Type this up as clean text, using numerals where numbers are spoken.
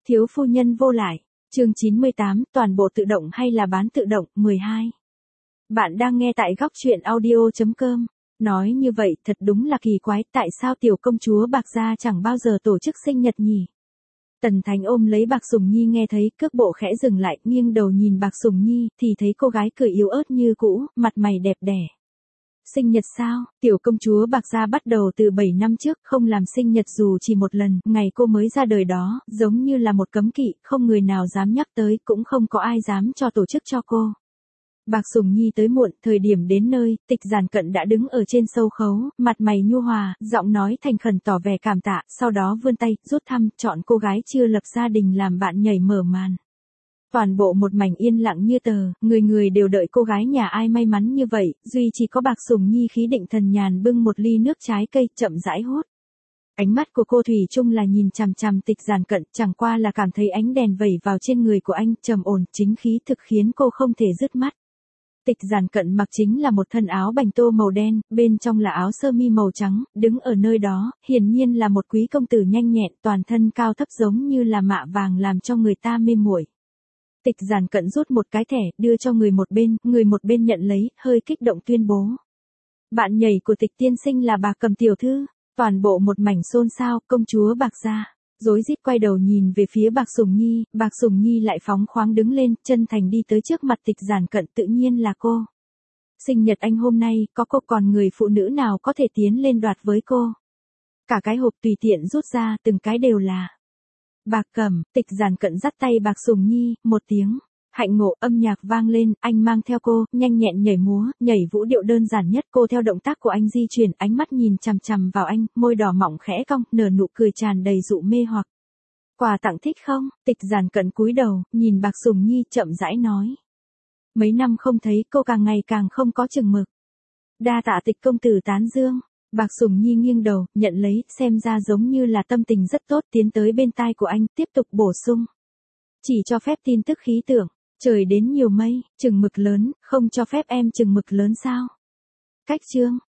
Thiếu phu nhân vô lại. Chương 98, toàn bộ tự động hay là bán tự động, 12. Bạn đang nghe tại góc truyện audio.com. Nói như vậy thật đúng là kỳ quái, tại sao tiểu công chúa Bạc Gia chẳng bao giờ tổ chức sinh nhật nhỉ? Tần Thánh ôm lấy Bạc Sùng Nhi nghe thấy, cước bộ khẽ dừng lại, nghiêng đầu nhìn Bạc Sùng Nhi, thì thấy cô gái cười yếu ớt như cũ, mặt mày đẹp đẽ. Sinh nhật sao? Tiểu công chúa Bạc Gia bắt đầu từ 7 năm trước, không làm sinh nhật dù chỉ một lần, ngày cô mới ra đời đó, giống như là một cấm kỵ, không người nào dám nhắc tới, cũng không có ai dám cho tổ chức cho cô. Bạc Sùng Nhi tới muộn, thời điểm đến nơi, Tịch Giản Cận đã đứng ở trên sâu khấu, mặt mày nhu hòa, giọng nói thành khẩn tỏ vẻ cảm tạ, sau đó vươn tay, rút thăm, chọn cô gái chưa lập gia đình làm bạn nhảy mở màn. Toàn bộ một mảnh yên lặng như tờ, người người đều đợi cô gái nhà ai may mắn như vậy, duy chỉ có Bạc Sùng Nhi khí định thần nhàn bưng một ly nước trái cây, chậm rãi hút. Ánh mắt của cô thủy chung là nhìn chằm chằm Tịch Giản Cận, chẳng qua là cảm thấy ánh đèn vẩy vào trên người của anh, trầm ổn, chính khí thực khiến cô không thể dứt mắt. Tịch Giản Cận mặc chính là một thân áo bành tô màu đen, bên trong là áo sơ mi màu trắng, đứng ở nơi đó, hiển nhiên là một quý công tử nhanh nhẹn, toàn thân cao thấp giống như là mạ vàng làm cho người ta mê muội. Tịch Giản Cận rút một cái thẻ, đưa cho người một bên nhận lấy, hơi kích động tuyên bố. Bạn nhảy của Tịch tiên sinh là Bạc Cầm tiểu thư, toàn bộ một mảnh xôn xao, công chúa Bạc Gia. Rối rít quay đầu nhìn về phía Bạc Sùng Nhi lại phóng khoáng đứng lên, chân thành đi tới trước mặt Tịch Giản Cận, tự nhiên là cô. Sinh nhật anh hôm nay, có cô còn người phụ nữ nào có thể tiến lên đoạt với cô. Cả cái hộp tùy tiện rút ra, từng cái đều là Bạc Cầm. Tịch Giản Cận dắt tay Bạc Sùng Nhi, một tiếng hạnh ngộ, âm nhạc vang lên, anh mang theo cô, nhanh nhẹn nhảy múa, nhảy vũ điệu đơn giản nhất, cô theo động tác của anh di chuyển, ánh mắt nhìn chằm chằm vào anh, môi đỏ mọng khẽ cong, nở nụ cười tràn đầy dụ mê hoặc. Quà tặng thích không? Tịch Giản Cận cúi đầu, nhìn Bạc Sùng Nhi chậm rãi nói. Mấy năm không thấy, cô càng ngày càng không có chừng mực. Đa tạ Tịch công tử tán dương. Bạc Sùng Nhi nghiêng đầu, nhận lấy, xem ra giống như là tâm tình rất tốt, tiến tới bên tai của anh, tiếp tục bổ sung. Chỉ cho phép tin tức khí tượng, trời đến nhiều mây, chừng mực lớn, không cho phép em chừng mực lớn sao? Cách chương,